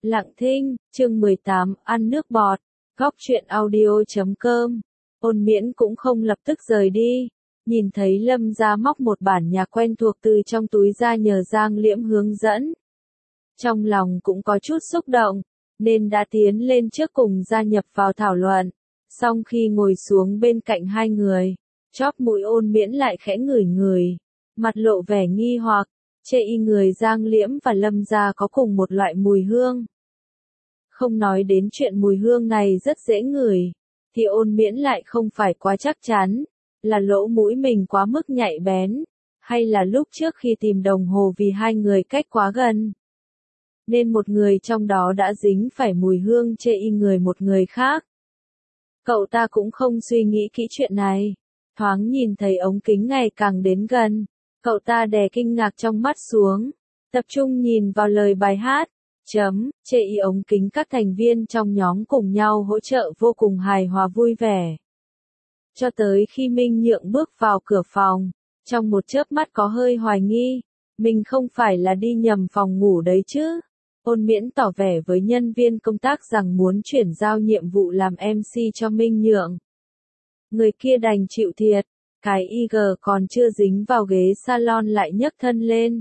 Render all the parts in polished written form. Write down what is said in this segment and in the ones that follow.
Lặng thinh, chương 18, ăn nước bọt, góc truyện audio.com. Ôn Miễn cũng không lập tức rời đi, nhìn thấy Lâm Gia móc một bản nhạc quen thuộc từ trong túi ra nhờ Giang Liễm hướng dẫn. Trong lòng cũng có chút xúc động, nên đã tiến lên trước cùng gia nhập vào thảo luận. Xong khi ngồi xuống bên cạnh hai người, chóp mũi Ôn Miễn lại khẽ ngửi ngửi, mặt lộ vẻ nghi hoặc, chê y người Giang Liễm và Lâm Gia có cùng một loại mùi hương. Không nói đến chuyện mùi hương này rất dễ ngửi, thì Ôn Miễn lại không phải quá chắc chắn, là lỗ mũi mình quá mức nhạy bén, hay là lúc trước khi tìm đồng hồ vì hai người cách quá gần, nên một người trong đó đã dính phải mùi hương chê y người một người khác. Cậu ta cũng không suy nghĩ kỹ chuyện này, thoáng nhìn thấy ống kính ngày càng đến gần, cậu ta đè kinh ngạc trong mắt xuống, tập trung nhìn vào lời bài hát. Chê y ống kính các thành viên trong nhóm cùng nhau hỗ trợ vô cùng hài hòa vui vẻ. Cho tới khi Minh Nhượng bước vào cửa phòng, trong một chớp mắt có hơi hoài nghi, mình không phải là đi nhầm phòng ngủ đấy chứ. Ôn Miễn tỏ vẻ với nhân viên công tác rằng muốn chuyển giao nhiệm vụ làm MC cho Minh Nhượng. Người kia đành chịu thiệt, cái IG còn chưa dính vào ghế salon lại nhấc thân lên.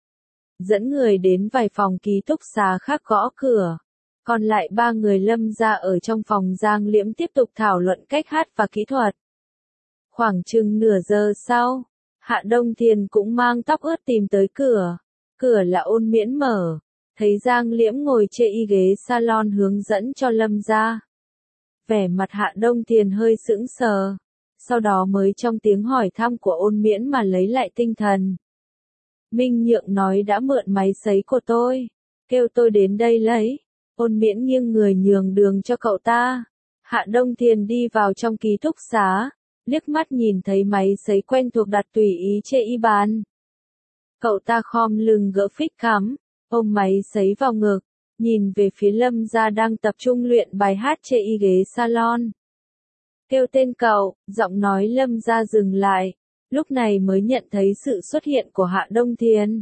Dẫn người đến vài phòng ký túc xá khác gõ cửa. Còn lại ba người Lâm Gia ở trong phòng Giang Liễm tiếp tục thảo luận cách hát và kỹ thuật. Khoảng chừng nửa giờ sau, Hạ Đông Thiền cũng mang tóc ướt tìm tới cửa. Cửa là Ôn Miễn mở, thấy Giang Liễm ngồi chê y ghế salon hướng dẫn cho Lâm Gia. Vẻ mặt Hạ Đông Thiền hơi sững sờ, sau đó mới trong tiếng hỏi thăm của Ôn Miễn mà lấy lại tinh thần. Minh Nhượng nói đã mượn máy sấy của tôi, kêu tôi đến đây lấy. Ôn Miễn nghiêng người nhường đường cho cậu ta. Hạ Đông Thiền đi vào trong ký túc xá, liếc mắt nhìn thấy máy sấy quen thuộc đặt tùy ý chê y bàn. Cậu ta khom lưng gỡ phích cắm, ôm máy sấy vào ngực, nhìn về phía Lâm Gia đang tập trung luyện bài hát chê y ghế salon. Kêu tên cậu, giọng nói Lâm Gia dừng lại. Lúc này mới nhận thấy sự xuất hiện của Hạ Đông Thiền.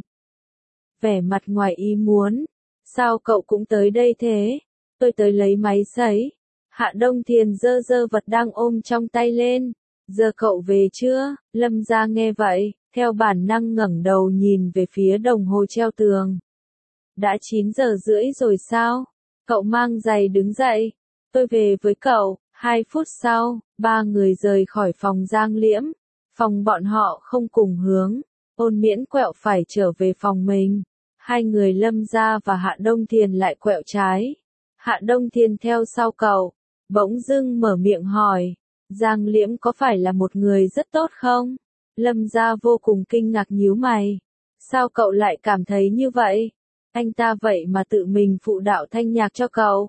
Vẻ mặt ngoài ý muốn. Sao cậu cũng tới đây thế? Tôi tới lấy máy sấy. Hạ Đông Thiền giơ giơ vật đang ôm trong tay lên. Giờ cậu về chưa? Lâm Gia nghe vậy, theo bản năng ngẩng đầu nhìn về phía đồng hồ treo tường. Đã 9 giờ rưỡi rồi sao? Cậu mang giày đứng dậy. Tôi về với cậu. 2 phút sau, ba người rời khỏi phòng Giang Liễm. Phòng bọn họ không cùng hướng, Ôn Miễn quẹo phải trở về phòng mình. Hai người Lâm Gia và Hạ Đông Thiền lại quẹo trái. Hạ Đông Thiền theo sau cậu, bỗng dưng mở miệng hỏi, Giang Liễm có phải là một người rất tốt không? Lâm Gia vô cùng kinh ngạc nhíu mày. Sao cậu lại cảm thấy như vậy? Anh ta vậy mà tự mình phụ đạo thanh nhạc cho cậu.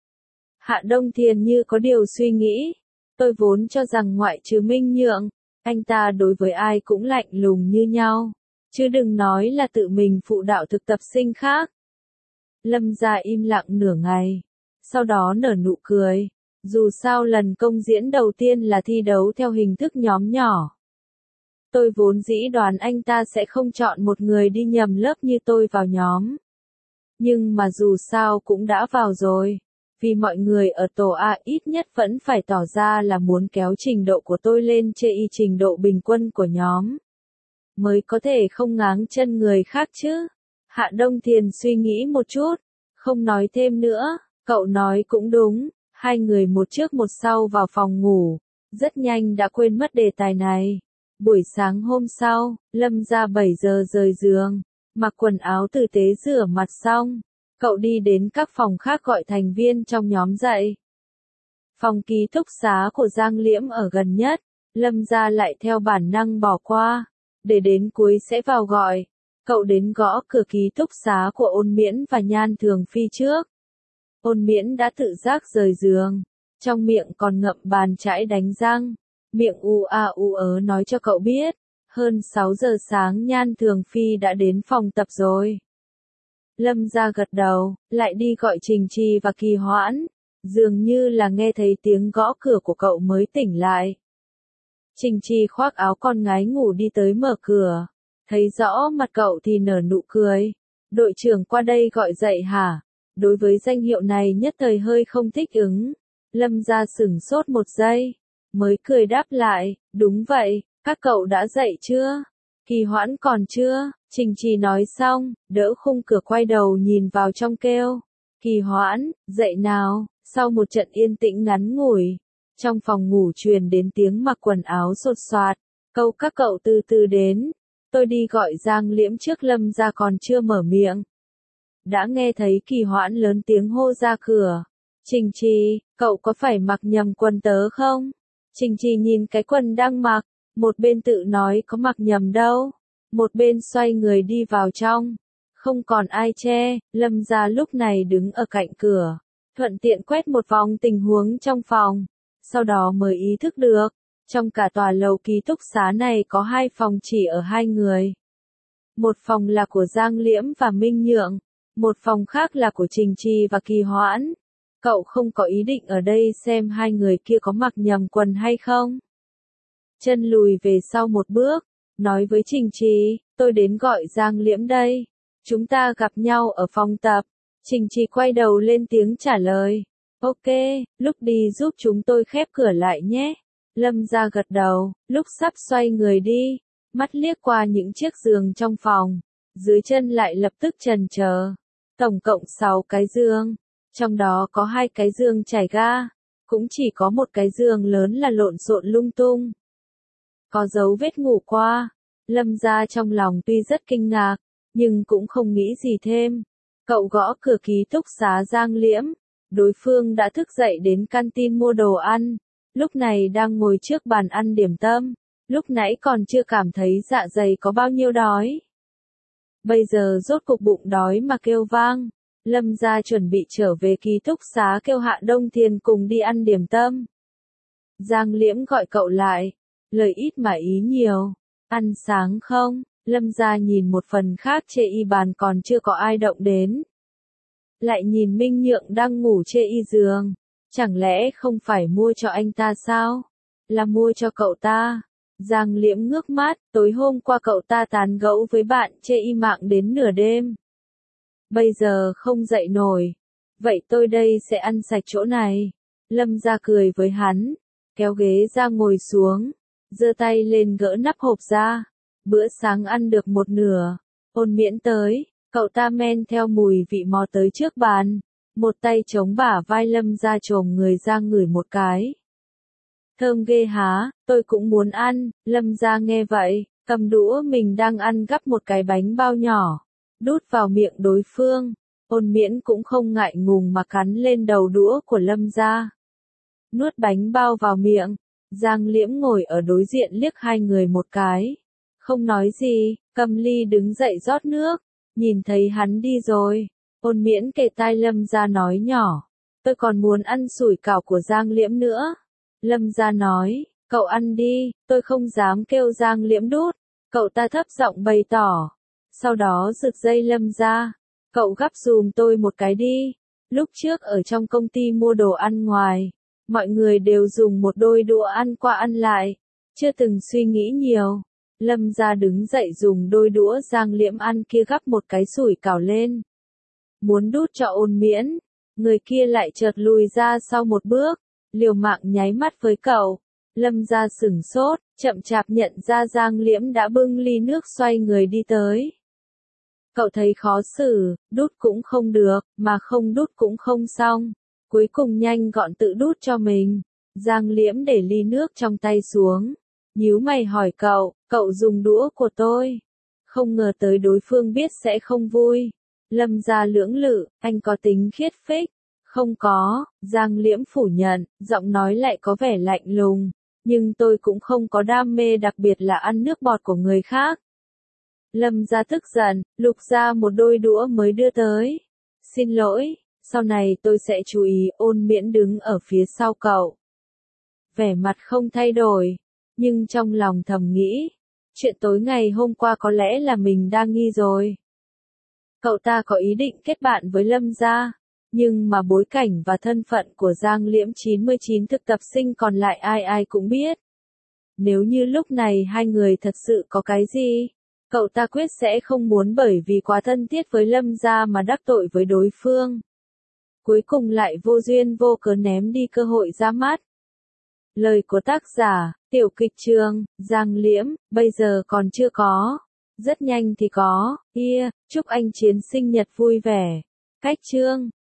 Hạ Đông Thiền như có điều suy nghĩ. Tôi vốn cho rằng ngoại trừ Minh Nhượng, anh ta đối với ai cũng lạnh lùng như nhau, chứ đừng nói là tự mình phụ đạo thực tập sinh khác. Lâm Gia im lặng nửa ngày, sau đó nở nụ cười, dù sao lần công diễn đầu tiên là thi đấu theo hình thức nhóm nhỏ. Tôi vốn dĩ đoán anh ta sẽ không chọn một người đi nhầm lớp như tôi vào nhóm. Nhưng mà dù sao cũng đã vào rồi. Vì mọi người ở tổ A ít nhất vẫn phải tỏ ra là muốn kéo trình độ của tôi lên chê y trình độ bình quân của nhóm. Mới có thể không ngáng chân người khác chứ. Hạ Đông Thiền suy nghĩ một chút, không nói thêm nữa, cậu nói cũng đúng. Hai người một trước một sau vào phòng ngủ, rất nhanh đã quên mất đề tài này. Buổi sáng hôm sau, Lâm Gia 7 giờ rời giường, mặc quần áo tử tế rửa mặt xong. Cậu đi đến các phòng khác gọi thành viên trong nhóm dậy. Phòng ký túc xá của Giang Liễm ở gần nhất, Lâm Gia lại theo bản năng bỏ qua, để đến cuối sẽ vào gọi. Cậu đến gõ cửa ký túc xá của Ôn Miễn và Nhan Thường Phi trước. Ôn Miễn đã tự giác rời giường, trong miệng còn ngậm bàn chải đánh răng, miệng u a u ớ nói cho cậu biết, hơn 6 giờ sáng Nhan Thường Phi đã đến phòng tập rồi. Lâm Gia gật đầu, lại đi gọi Trình Trì và Kỳ Hoãn, dường như là nghe thấy tiếng gõ cửa của cậu mới tỉnh lại. Trình Trì khoác áo con gái ngủ đi tới mở cửa, thấy rõ mặt cậu thì nở nụ cười. Đội trưởng qua đây gọi dậy hả? đối với danh hiệu này nhất thời hơi không thích ứng. Lâm Gia sửng sốt một giây, mới cười đáp lại, đúng vậy, các cậu đã dậy chưa? Kỳ Hoãn còn chưa? Trình Trì nói xong, đỡ khung cửa quay đầu nhìn vào trong kêu. Kỳ Hoãn, dậy nào. Sau một trận yên tĩnh ngắn ngủi, trong phòng ngủ truyền đến tiếng mặc quần áo sột soạt. Câu các cậu từ từ đến. Tôi đi gọi Giang Liễm trước. Lâm Gia còn chưa mở miệng, đã nghe thấy Kỳ Hoãn lớn tiếng hô ra cửa. Trình Trì, cậu có phải mặc nhầm quần tớ không? Trình Trì nhìn cái quần đang mặc, một bên tự nói có mặc nhầm đâu, một bên xoay người đi vào trong. Không còn ai che, Lâm Gia lúc này đứng ở cạnh cửa, thuận tiện quét một vòng tình huống trong phòng, sau đó mới ý thức được, trong cả tòa lầu ký túc xá này có 2 phòng chỉ ở 2 người. Một phòng là của Giang Liễm và Minh Nhượng, một phòng khác là của Trình Trì và Kỳ Hoãn. Cậu không có ý định ở đây xem 2 người kia có mặc nhầm quần hay không? Chân lùi về sau một bước, nói với Trình Trì, tôi đến gọi Giang Liễm đây. Chúng ta gặp nhau ở phòng tập. Trình Trì quay đầu lên tiếng trả lời. Ok, lúc đi giúp chúng tôi khép cửa lại nhé. Lâm Gia gật đầu, lúc sắp xoay người đi, mắt liếc qua những chiếc giường trong phòng, dưới chân lại lập tức chần chờ. Tổng cộng 6 cái giường, trong đó có 2 cái giường trải ga, cũng chỉ có một cái giường lớn là lộn xộn lung tung. Có dấu vết ngủ qua. Lâm Gia trong lòng tuy rất kinh ngạc, nhưng cũng không nghĩ gì thêm. Cậu gõ cửa ký túc xá Giang Liễm, đối phương đã thức dậy đến canteen mua đồ ăn, lúc này đang ngồi trước bàn ăn điểm tâm, lúc nãy còn chưa cảm thấy dạ dày có bao nhiêu đói. Bây giờ rốt cục bụng đói mà kêu vang. Lâm Gia chuẩn bị trở về ký túc xá kêu Hạ Đông Thiên cùng đi ăn điểm tâm. Giang Liễm gọi cậu lại, lời ít mà ý nhiều. Ăn sáng không? Lâm Gia nhìn một phần khác chê y bàn còn chưa có ai động đến. Lại nhìn Minh Nhượng đang ngủ chê y giường. Chẳng lẽ không phải mua cho anh ta sao? Là mua cho cậu ta. Giang Liễm ngước mắt, tối hôm qua cậu ta tán gẫu với bạn chê y mạng đến nửa đêm. Bây giờ không dậy nổi. Vậy tôi đây sẽ ăn sạch chỗ này. Lâm Gia cười với hắn, kéo ghế ra ngồi xuống, giơ tay lên gỡ nắp hộp ra. Bữa sáng ăn được một nửa. Ôn Miễn tới, cậu ta men theo mùi vị mò tới trước bàn. Một tay chống bả vai Lâm Gia chồm người ra ngửi một cái. Thơm ghê há, tôi cũng muốn ăn. Lâm Gia nghe vậy, cầm đũa mình đang ăn gắp một cái bánh bao nhỏ, đút vào miệng đối phương. Ôn Miễn cũng không ngại ngùng mà cắn lên đầu đũa của Lâm Gia. Nuốt bánh bao vào miệng, Giang Liễm ngồi ở đối diện liếc 2 người một cái. Không nói gì, cầm ly đứng dậy rót nước, nhìn thấy hắn đi rồi. Ôn Miễn kề tai Lâm Gia nói nhỏ, tôi còn muốn ăn sủi cảo của Giang Liễm nữa. Lâm Gia nói, cậu ăn đi, tôi không dám kêu Giang Liễm đút. Cậu ta thấp giọng bày tỏ. Sau đó giật dây Lâm Gia, cậu gắp dùm tôi một cái đi. Lúc trước ở trong công ty mua đồ ăn ngoài, mọi người đều dùng một đôi đũa ăn qua ăn lại, chưa từng suy nghĩ nhiều. Lâm Gia đứng dậy dùng đôi đũa Giang Liễm ăn kia gắp một cái sủi cảo lên. Muốn đút cho Ôn Miễn, người kia lại chợt lùi ra sau một bước, liều mạng nháy mắt với cậu. Lâm Gia sửng sốt, chậm chạp nhận ra Giang Liễm đã bưng ly nước xoay người đi tới. Cậu thấy khó xử, đút cũng không được, mà không đút cũng không xong. Cuối cùng nhanh gọn tự đút cho mình. Giang Liễm để ly nước trong tay xuống, nhíu mày hỏi cậu dùng đũa của tôi. Không ngờ tới đối phương biết sẽ không vui. Lâm Gia lưỡng lự, anh có tính khiết phích. Không có, Giang Liễm phủ nhận, giọng nói lại có vẻ lạnh lùng. Nhưng tôi cũng không có đam mê đặc biệt là ăn nước bọt của người khác. Lâm Gia tức giận, lục ra một đôi đũa mới đưa tới. Xin lỗi, sau này tôi sẽ chú ý. Ôn Miễn đứng ở phía sau cậu, vẻ mặt không thay đổi, nhưng trong lòng thầm nghĩ, chuyện tối ngày hôm qua có lẽ là mình đang nghi rồi. Cậu ta có ý định kết bạn với Lâm Gia, nhưng mà bối cảnh và thân phận của Giang Liễm 99 thực tập sinh còn lại ai ai cũng biết. Nếu như lúc này 2 người thật sự có cái gì, cậu ta quyết sẽ không muốn bởi vì quá thân thiết với Lâm Gia mà đắc tội với đối phương. cuối cùng lại vô duyên vô cớ ném đi cơ hội ra mắt. Lời của tác giả, Tiểu Kịch Trường, Giang Liễm, bây giờ còn chưa có. Rất nhanh thì có, chúc anh Chiến sinh nhật vui vẻ. Cách chương.